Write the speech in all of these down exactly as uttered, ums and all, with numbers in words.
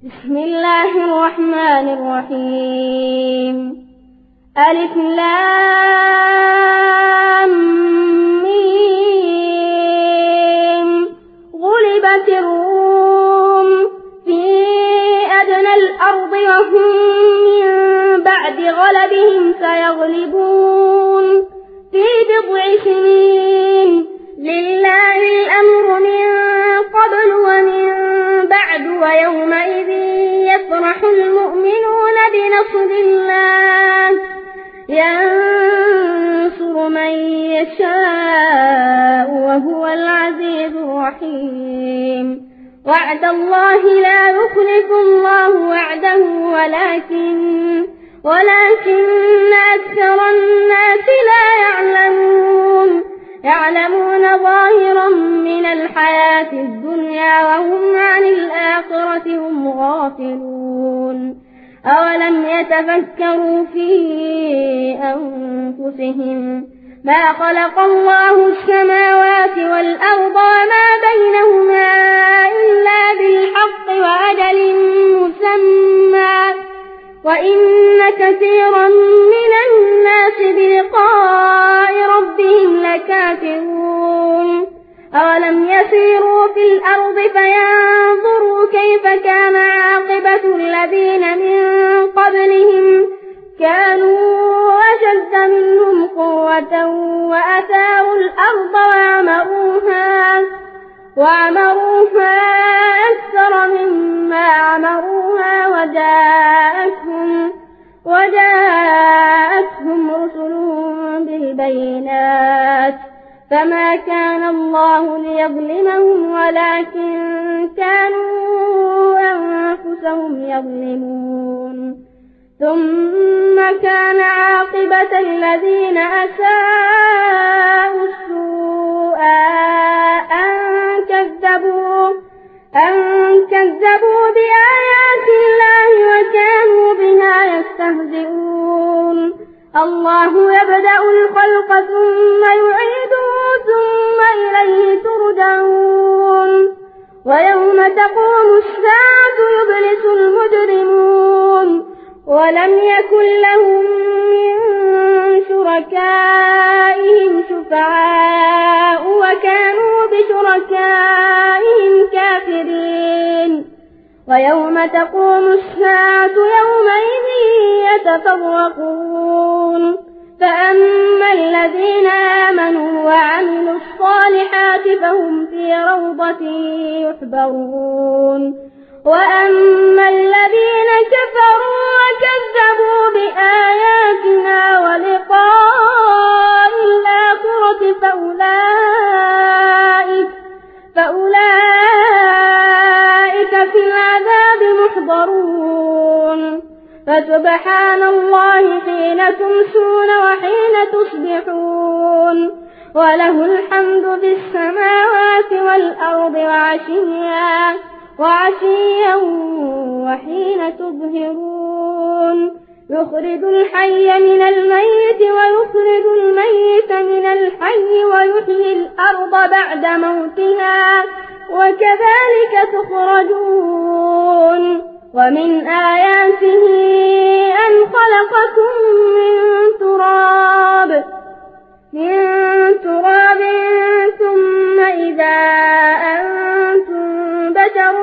بسم الله الرحمن الرحيم. ألف لام ميم. غلبت الروم في أدنى الأرض وهم من بعد غلبهم سيغلبون في بضع سنين. لله الأمر من قبل ومن بعد ويومئذ يفرح المؤمنون بنصر الله ينصر من يشاء وهو العزيز الرحيم. وعد الله لا يخلف الله وعده ولكن ولكن أكثر الناس لا يعلمون يعلمون ظاهرا من الحياة الدنيا وهم عن الآخرة هم غافلون. أولم يتفكروا في أنفسهم ما خلق الله السماوات والأرض وما بينهما إلا بالحق وأجل مسمى وإن كثيرا من الناس بلقاء ربهم لكافرون. أولم يسيروا في الأرض فينظروا كيف كان عاقبة الذين من قبلهم كانوا أشد منهم قوة وأثاروا الأرض وعمروها وعمروها أكثر مما عمروها وجاءتهم وجاءتهم رسلهم بالبينات فما كان الله ليظلمهم ولكن كانوا أنفسهم يظلمون. ثم كان عاقبة الذين أساءوا السوء أن كذبوا أن كذبوا بآيات الله وكانوا بها يستهزئون. الله يبدأ الخلق ثم يعيده ثم إليه ترجعون. ويوم تقوم الساعة يبلس المجرمون ولم يكن لهم من شركائهم شفعاء وكانوا بشركائهم كافرين. ويوم تقوم الساعة يومئذ يتفرقون فأما الذين آمنوا وعملوا الصالحات فهم في روضة يحبرون وأما الذين كفروا وكذبوا بآياتنا ولقاء الآخرة فأولئك فأولئك في العذاب محضرون. فسبحان الله حين تمسون وحين تصبحون وله الحمد في السماوات والأرض وعشيا وعشيا وحين تظهرون. يخرج الحي من الميت ويخرج الميت من الحي ويحيي الأرض بعد موتها وكذلك تخرجون. ومن آياته أن خلقكم من تراب من تراب ثم إذا أنتم بشر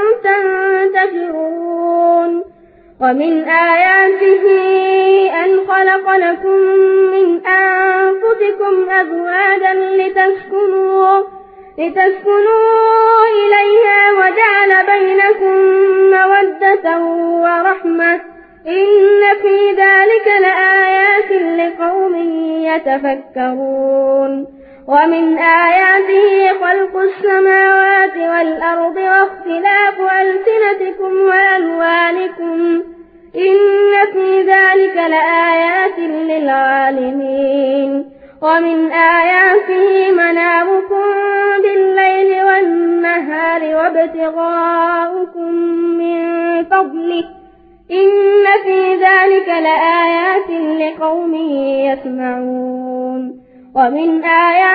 تنتشرون. ومن آياته أن خلق لكم من أنفسكم أزواجا لتسكنوا لتسكنوا إليها وجعل بينكم مودة ورحمة إن في ذلك لآيات لقوم يتفكرون. ومن آياته خلق السماوات والأرض واختلاف ألسنتكم وألوانكم إن في ذلك لآيات للعالمين. ومن آياته منامكم بالليل والنهار وابتغاؤكم من فضله إن في ذلك لآيات لقوم يسمعون. ومن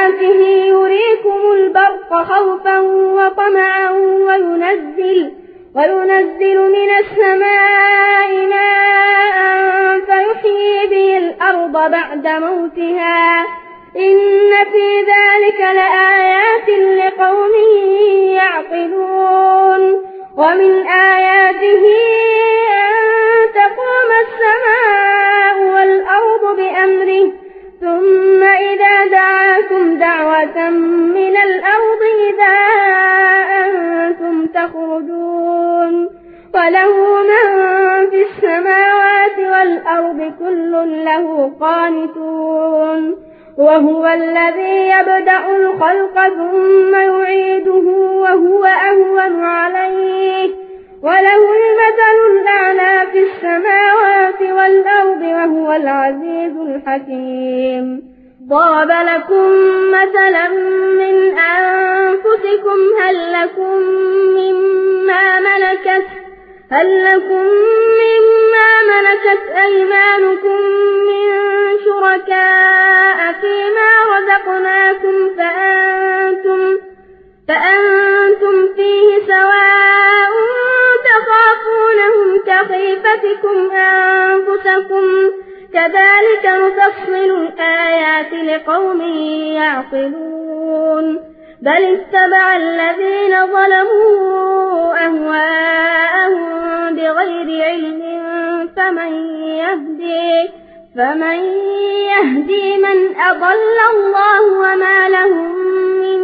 آياته يريكم البرق خوفا وطمعا وينزل, وينزل من السماء ماء فيحيي به الأرض بعد موتها إن في ذلك لآيات لقوم يعقلون ومن آياته أن تقوم السماء والأرض بأمره ثم إذا دعاكم دعوة من الأرض إذا أنتم تخرجون وله من في السماوات والأرض كل له قانتون وهو الذي يبدأ الخلق ثم يعيده وهو أهون عليه وله المثل الأعلى في السماوات والأرض وهو العزيز الحكيم ضرب لكم مثلا من أنفسكم هل لكم مما ملكت هل لكم مما ملكت أيمانكم من شركاء فيما رزقناكم فأنتم, فأنتم فيه سواء تخافونهم كخيفتكم أنفسكم كذلك نفصل الآيات لقوم يعقلون بل اتبع الذين ظلموا أهواءهم بغير علم فمن يهدي فمن يهدي من أضل الله وما لهم من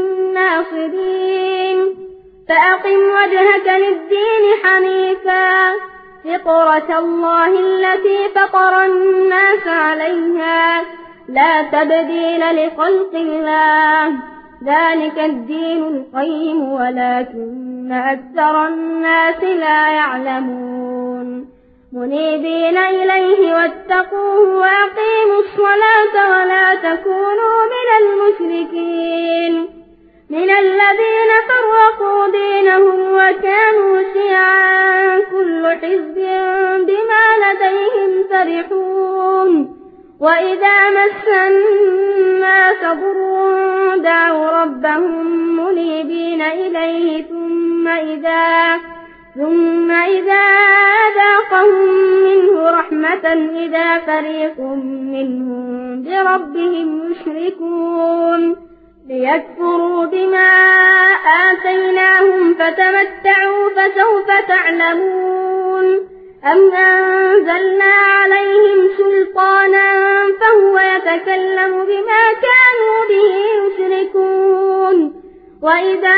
ناصرين فأقم وجهك للدين حنيفا فطرة الله التي فطر الناس عليها لا تبديل لخلق الله ذلك الدين القيم ولكن أكثر الناس لا يعلمون منيبين إليه واتقوه وأقيموا الصلاة ولا تكونوا من المشركين من الذين فرقوا دينهم وكانوا شيعا كل حزب بما لديهم فرحون وإذا مس الناس ضر دعوا ربهم منيبين إليه ثم إذا ثم إذا أذاقهم منه رحمة إذا فريق منهم بربهم يشركون ليكفروا بما آتيناهم فتمتعوا فسوف تعلمون أم أنزلنا عليهم سلطانا فهو يتكلم بما كانوا به يشركون وإذا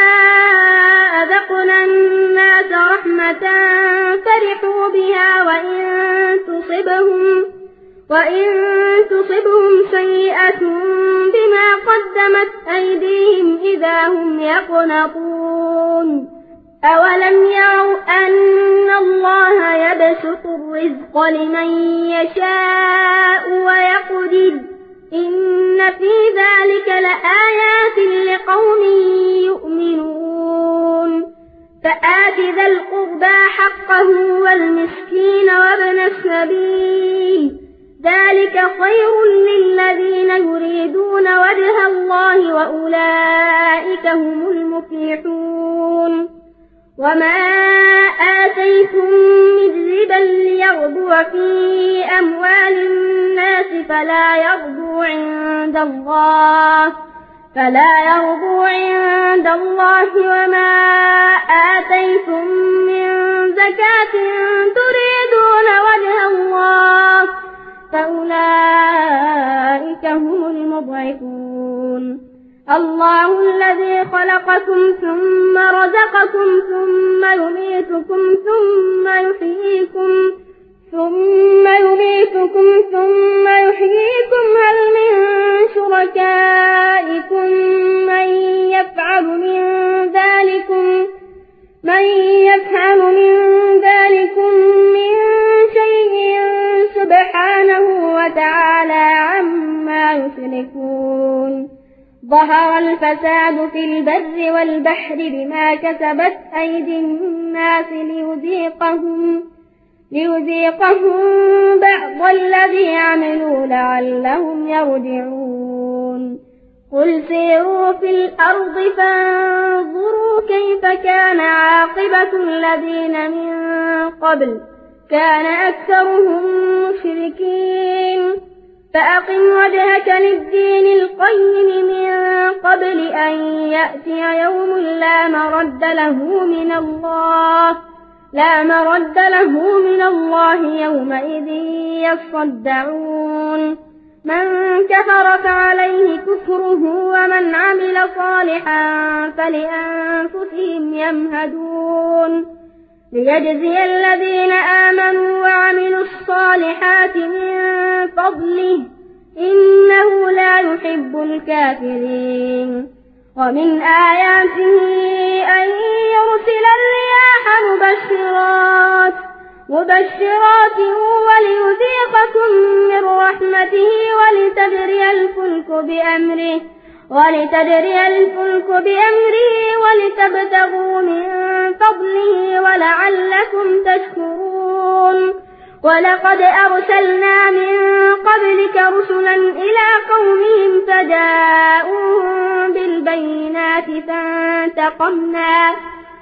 أذقنا الناس رحمة فرحوا بها وإن تصبهم وإن تصبهم سيئة بما قدمت أيديهم إذا هم يقنطون أولم يروا أن الله يبسط الرزق لمن يشاء ويقدر إن في ذلك لآيات لقوم يؤمنون فآت ذا القربى حقه والمسكين وابن السبيل ذلك خير للذين يريدون وجه الله وأولئك هم المفلحون وما آتيتم من ربا ليربو في أموال الناس فلا يربو عند الله فلا يربو عند الله وما آتيتم من زكاة تريدون وجه الله فأولئك هم المضعفون الله الذي خلقكم ثم رزقكم ثم يميتكم ثم يحييكم ثم يميتكم ثم يحييكم هل من شركائكم من يفعل من ذلكم من يفعل من ذلكم من شيء سبحانه وتعالى عما يشركون ظهر الفساد في البر والبحر بما كسبت أيدي الناس ليذيقهم ليذيقهم بعض الذي عملوا لعلهم يرجعون قل سيروا في الأرض فانظروا كيف كان عاقبة الذين من قبل كان أكثرهم مشركين فأقم وجهك للدين القيم من قبل أن يأتي يوم لا مرد له من الله لا مرد له من الله يومئذ يصدعون من كفر فعليه كفره ومن عمل صالحا فلأنفسهم يمهدون ليجزي الذين آمنوا وعملوا الصالحات من فضله إنه لا يحب الكافرين ومن آياته أن يرسل الرياح مبشرات مبشرات وليذيقكم من رحمته ولتجري الفلك بأمره ولتجري الفلك بأمره ولتبتغوا من فضله ولعلكم تشكرون ولقد أرسلنا من قبلك رسلا إلى قومهم فجاءوهم بالبينات فانتقمنا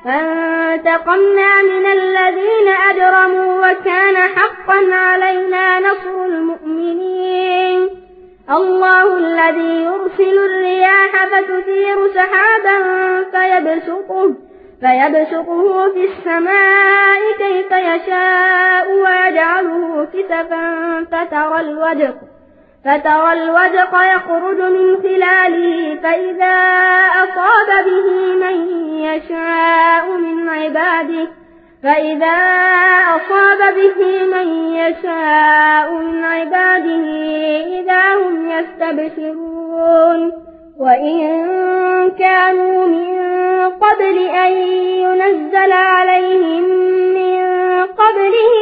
فانتقمنا من الذين أجرموا وكان حقا علينا نصر المؤمنين الله الذي يرسل الرياح فتثير سحابا فيبسطه فيبسطه في السماء كيف يشاء ويجعله كسفا فترى الودق فترى الودق يخرج من خلاله فإذا أصاب به من يشاء من عباده فإذا أصاب به من يشاء من عباده إذا هم يستبشرون وإن كانوا من قبل أن ينزل عليهم من قبله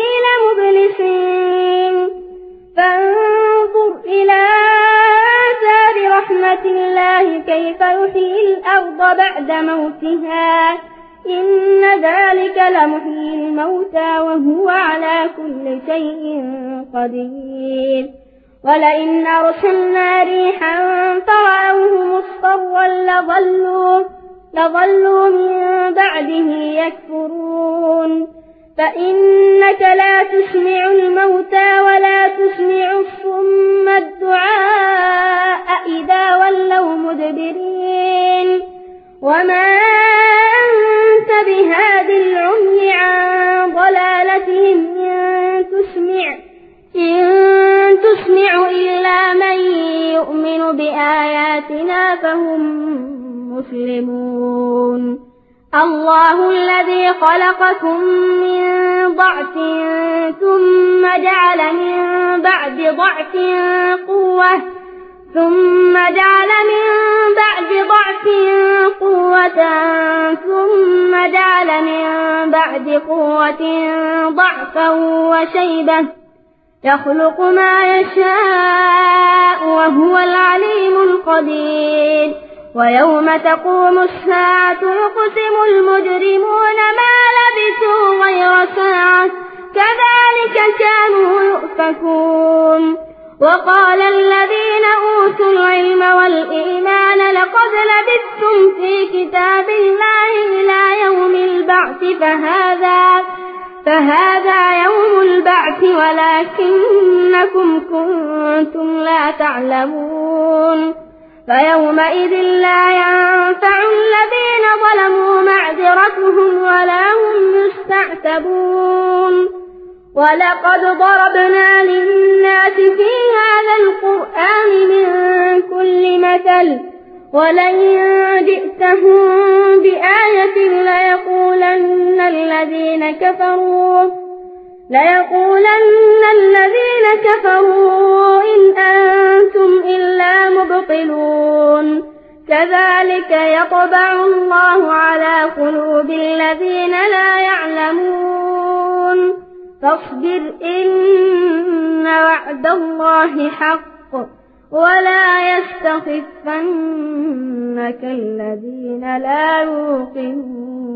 لمبلسين فانظر إلى آثار رحمة الله كيف يحيي الأرض بعد موتها إن ذلك لمحيي الموتى وهو على كل شيء قدير ولئن أرسلنا ريحا فرأوه مصفرا لظلوا, لظلوا من بعده يكفرون فإنك لا تسمع الموتى ولا تسمع الصم الدعاء إذا ولوا مدبرين وما أنت بهاد العمي عن ضلالتهم إن تسمع, إن تسمع إلا من يؤمن بآياتنا فهم مسلمون الله الذي خلقكم من ضعف ثم جعل من بعد ضعف قوة ثم جعل من بعد ضعف قوة ثم جعل من بعد قوة ضعفا وشيبة يخلق ما يشاء وهو العليم القدير ويوم تقوم الساعة يقسم المجرمون ما لبثوا غير ساعة كذلك كانوا يؤفكون وقال الذين أوتوا العلم والإيمان لقد لبثتم في كتاب الله إلى يوم البعث فهذا فهذا يوم البعث ولكنكم كنتم لا تعلمون فيومئذ لا ينفع الذين ظلموا معذرتهم ولا هم يستعتبون ولقد ضربنا للناس في هذا القرآن من كل مثل ولئن جئتهم بآية ليقولن الذين كفروا ليقولن الذين كفروا إن أنتم إلا مبطلون كذلك يطبع الله على قلوب الذين لا يعلمون فاصبر إن وعد الله حق ولا يستخفنك الذين لا يوقنون